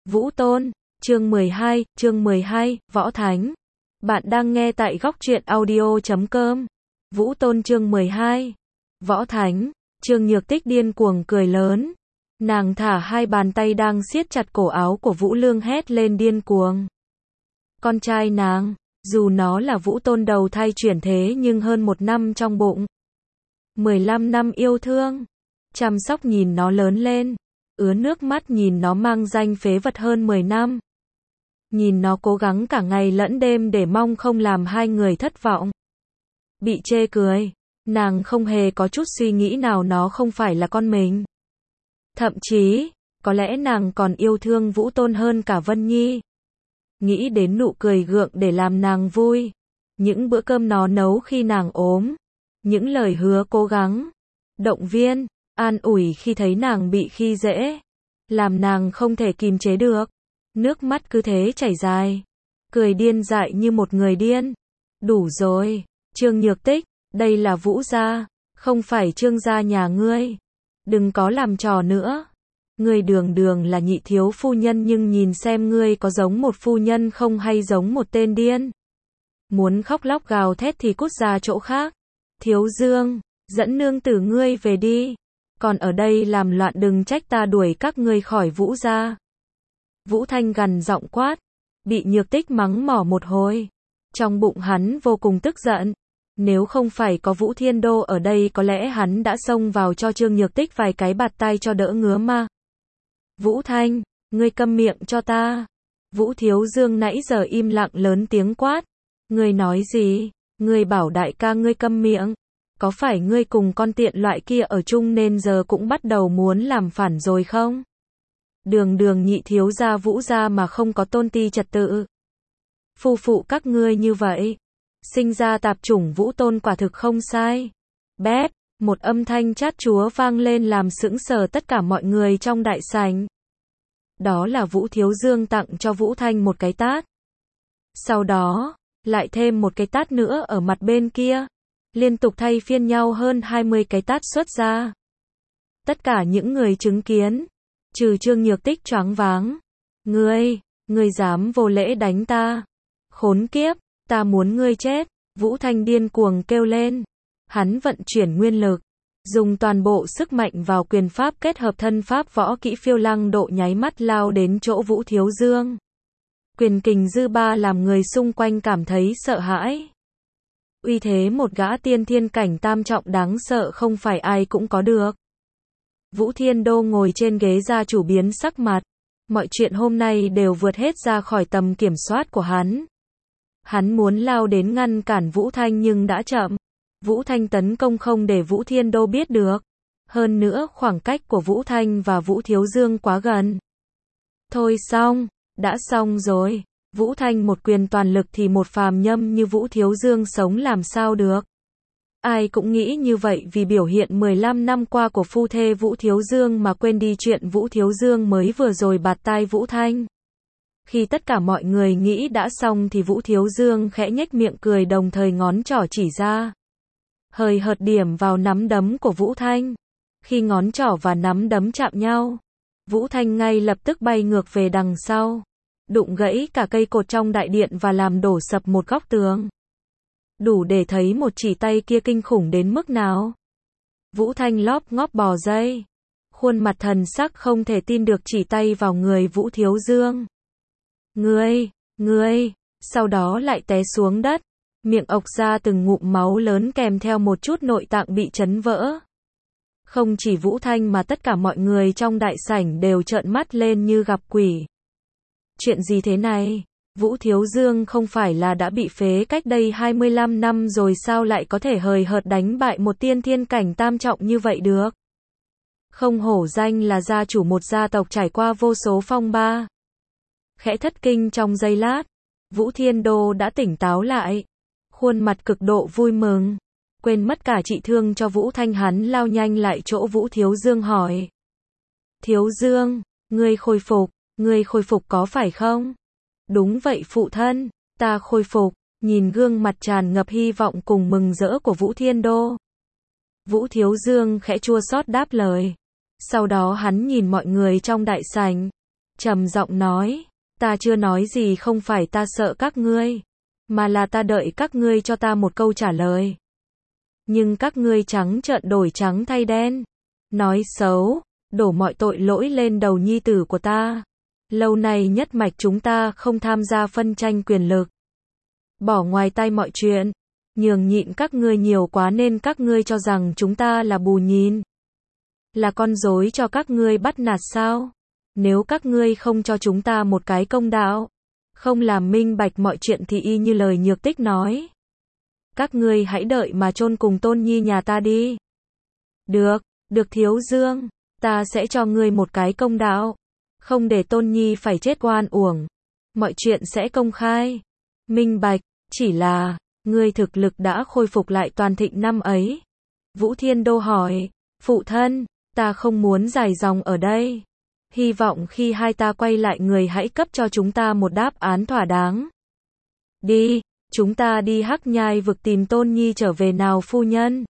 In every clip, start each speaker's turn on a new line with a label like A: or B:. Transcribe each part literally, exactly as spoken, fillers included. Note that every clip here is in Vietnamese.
A: Vũ Tôn, chương mười hai, chương mười hai, Võ Thánh. Bạn đang nghe tại góc truyện audio chấm com. Vũ Tôn chương mười hai. Võ Thánh. Trương Nhược Tích điên cuồng cười lớn. Nàng thả hai bàn tay đang siết chặt cổ áo của Vũ Lương hét lên điên cuồng. Con trai nàng, dù nó là Vũ Tôn đầu thai chuyển thế nhưng hơn một năm trong bụng. mười lăm năm yêu thương, chăm sóc nhìn nó lớn lên, ứa nước mắt nhìn nó mang danh phế vật hơn mười năm. Nhìn nó cố gắng cả ngày lẫn đêm để mong không làm hai người thất vọng. Bị chê cười, nàng không hề có chút suy nghĩ nào nó không phải là con mình. Thậm chí, có lẽ nàng còn yêu thương Vũ Tôn hơn cả Vân Nhi. Nghĩ đến nụ cười gượng để làm nàng vui, những bữa cơm nó nấu khi nàng ốm, những lời hứa cố gắng, động viên, an ủi khi thấy nàng bị khi dễ, làm nàng không thể kìm chế được. Nước mắt cứ thế chảy dài, cười điên dại như một người điên. Đủ rồi, Trương Nhược Tích, đây là Vũ gia, không phải Trương gia nhà ngươi. Đừng có làm trò nữa. Ngươi đường đường là nhị thiếu phu nhân nhưng nhìn xem ngươi có giống một phu nhân không hay giống một tên điên. Muốn khóc lóc gào thét thì cút ra chỗ khác. Thiếu Dương, dẫn nương tử ngươi về đi. Còn ở đây làm loạn đừng trách ta đuổi các ngươi khỏi Vũ gia. Vũ Thanh gằn giọng quát, bị Nhược Tích mắng mỏ một hồi. Trong bụng hắn vô cùng tức giận. Nếu không phải có Vũ Thiên Đô ở đây có lẽ hắn đã xông vào cho Trương Nhược Tích vài cái bạt tay cho đỡ ngứa mà. Vũ Thanh, ngươi câm miệng cho ta. Vũ Thiếu Dương nãy giờ im lặng lớn tiếng quát. Ngươi nói gì? Ngươi bảo đại ca ngươi câm miệng. Có phải ngươi cùng con tiện loại kia ở chung nên giờ cũng bắt đầu muốn làm phản rồi không? Đường đường nhị thiếu gia Vũ gia mà không có tôn ti trật tự. Phu phụ các ngươi như vậy, sinh ra tạp chủng Vũ Tôn quả thực không sai. Bép, một âm thanh chát chúa vang lên làm sững sờ tất cả mọi người trong đại sảnh. Đó là Vũ Thiếu Dương tặng cho Vũ Thanh một cái tát. Sau đó, lại thêm một cái tát nữa ở mặt bên kia. Liên tục thay phiên nhau hơn hai mươi cái tát xuất ra. Tất cả những người chứng kiến, trừ Trương Nhược Tích choáng váng. Ngươi, ngươi dám vô lễ đánh ta. Khốn kiếp, ta muốn ngươi chết. Vũ Thanh điên cuồng kêu lên. Hắn vận chuyển nguyên lực, dùng toàn bộ sức mạnh vào quyền pháp kết hợp thân pháp võ kỹ phiêu lăng độ nháy mắt lao đến chỗ Vũ Thiếu Dương. Quyền kình dư ba làm người xung quanh cảm thấy sợ hãi. Uy thế một gã tiên thiên cảnh tam trọng đáng sợ không phải ai cũng có được. Vũ Thiên Đô ngồi trên ghế gia chủ biến sắc mặt. Mọi chuyện hôm nay đều vượt hết ra khỏi tầm kiểm soát của hắn. Hắn muốn lao đến ngăn cản Vũ Thanh nhưng đã chậm. Vũ Thanh tấn công không để Vũ Thiên Đô biết được. Hơn nữa khoảng cách của Vũ Thanh và Vũ Thiếu Dương quá gần. Thôi xong, đã xong rồi. Vũ Thanh một quyền toàn lực thì một phàm nhâm như Vũ Thiếu Dương sống làm sao được. Ai cũng nghĩ như vậy vì biểu hiện mười lăm năm qua của phu thê Vũ Thiếu Dương mà quên đi chuyện Vũ Thiếu Dương mới vừa rồi bạt tai Vũ Thanh. Khi tất cả mọi người nghĩ đã xong thì Vũ Thiếu Dương khẽ nhếch miệng cười đồng thời ngón trỏ chỉ ra. Hời hợt điểm vào nắm đấm của Vũ Thanh. Khi ngón trỏ và nắm đấm chạm nhau, Vũ Thanh ngay lập tức bay ngược về đằng sau. Đụng gãy cả cây cột trong đại điện và làm đổ sập một góc tường. Đủ để thấy một chỉ tay kia kinh khủng đến mức nào. Vũ Thanh lóp ngóp bò dây. Khuôn mặt thần sắc không thể tin được chỉ tay vào người Vũ Thiếu Dương. Ngươi, ngươi, sau đó lại té xuống đất. Miệng ộc ra từng ngụm máu lớn kèm theo một chút nội tạng bị chấn vỡ. Không chỉ Vũ Thanh mà tất cả mọi người trong đại sảnh đều trợn mắt lên như gặp quỷ. Chuyện gì thế này? Vũ Thiếu Dương không phải là đã bị phế cách đây hai mươi lăm năm rồi sao lại có thể hời hợt đánh bại một tiên thiên cảnh tam trọng như vậy được? Không hổ danh là gia chủ một gia tộc trải qua vô số phong ba. Khẽ thất kinh trong giây lát, Vũ Thiên Đô đã tỉnh táo lại. Khuôn mặt cực độ vui mừng. Quên mất cả trị thương cho Vũ Thanh hắn lao nhanh lại chỗ Vũ Thiếu Dương hỏi. Thiếu Dương, ngươi khôi phục, ngươi khôi phục có phải không? Đúng vậy phụ thân, ta khôi phục. Nhìn gương mặt tràn ngập hy vọng cùng mừng rỡ của Vũ Thiên Đô. Vũ Thiếu Dương khẽ chua xót đáp lời. Sau đó hắn nhìn mọi người trong đại sảnh. trầm giọng nói, ta chưa nói gì, không phải ta sợ các ngươi, mà là ta đợi các ngươi cho ta một câu trả lời. Nhưng các ngươi trắng trợn đổi trắng thay đen, nói xấu, đổ mọi tội lỗi lên đầu nhi tử của ta. Lâu nay nhất mạch chúng ta không tham gia phân tranh quyền lực, bỏ ngoài tai mọi chuyện, nhường nhịn các ngươi nhiều quá nên các ngươi cho rằng chúng ta là bù nhìn, là con rối cho các ngươi bắt nạt sao? Nếu các ngươi không cho chúng ta một cái công đạo, không làm minh bạch mọi chuyện thì y như lời Nhược Tích nói, các ngươi hãy đợi mà chôn cùng Tôn Nhi nhà ta đi. Được, được Thiếu Dương, ta sẽ cho ngươi một cái công đạo, không để Tôn Nhi phải chết oan uổng. Mọi chuyện sẽ công khai, minh bạch, chỉ là, ngươi thực lực đã khôi phục lại toàn thịnh năm ấy. Vũ Thiên Đô hỏi, phụ thân, ta không muốn dài dòng ở đây. Hy vọng khi hai ta quay lại người hãy cấp cho chúng ta một đáp án thỏa đáng. Đi, chúng ta đi Hắc Nhai vực tìm Tôn Nhi trở về nào phu nhân.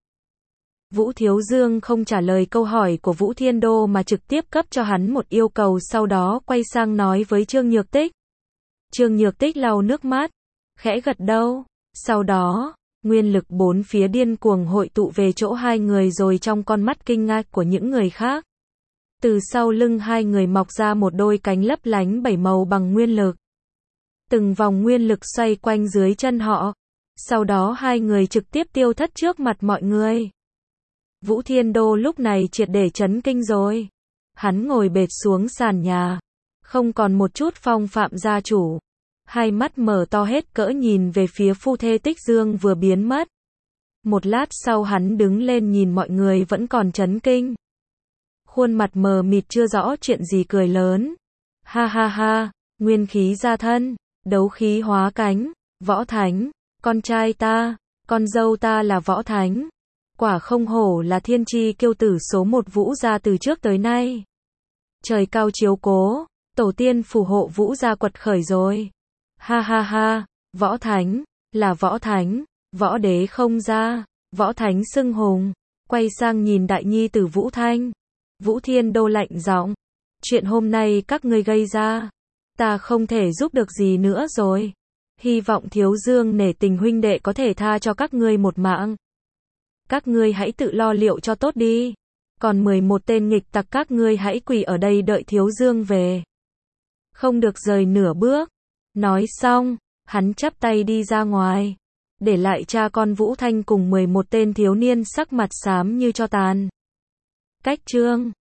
A: Vũ Thiếu Dương không trả lời câu hỏi của Vũ Thiên Đô mà trực tiếp cấp cho hắn một yêu cầu, sau đó quay sang nói với Trương Nhược Tích. Trương Nhược Tích lau nước mắt, khẽ gật đầu. Sau đó, nguyên lực bốn phía điên cuồng hội tụ về chỗ hai người, rồi trong con mắt kinh ngạc của những người khác, từ sau lưng hai người mọc ra một đôi cánh lấp lánh bảy màu bằng nguyên lực. Từng vòng nguyên lực xoay quanh dưới chân họ. Sau đó hai người trực tiếp tiêu thất trước mặt mọi người. Vũ Thiên Đô lúc này triệt để chấn kinh rồi. Hắn ngồi bệt xuống sàn nhà, không còn một chút phong phạm gia chủ. Hai mắt mở to hết cỡ nhìn về phía phu thê Tích Dương vừa biến mất. Một lát sau hắn đứng lên nhìn mọi người vẫn còn chấn kinh. Khuôn mặt mờ mịt chưa rõ chuyện gì cười lớn. Ha ha ha, nguyên khí ra thân, đấu khí hóa cánh, Võ Thánh, con trai ta, con dâu ta là Võ Thánh. Quả không hổ là thiên chi kiêu tử số một Vũ gia từ trước tới nay. Trời cao chiếu cố, tổ tiên phù hộ Vũ gia quật khởi rồi. Ha ha ha, Võ Thánh, là Võ Thánh, Võ Đế không ra, Võ Thánh xưng hùng. Quay sang nhìn đại nhi tử Vũ Thanh. Vũ Thiên Đô lạnh giọng, chuyện hôm nay các ngươi gây ra, ta không thể giúp được gì nữa rồi. Hy vọng Thiếu Dương nể tình huynh đệ có thể tha cho các ngươi một mạng. Các ngươi hãy tự lo liệu cho tốt đi. Còn mười một tên nghịch tặc các ngươi hãy quỳ ở đây đợi Thiếu Dương về. Không được rời nửa bước. Nói xong, hắn chắp tay đi ra ngoài, để lại cha con Vũ Thanh cùng mười một tên thiếu niên sắc mặt xám như tro tàn. Cách chương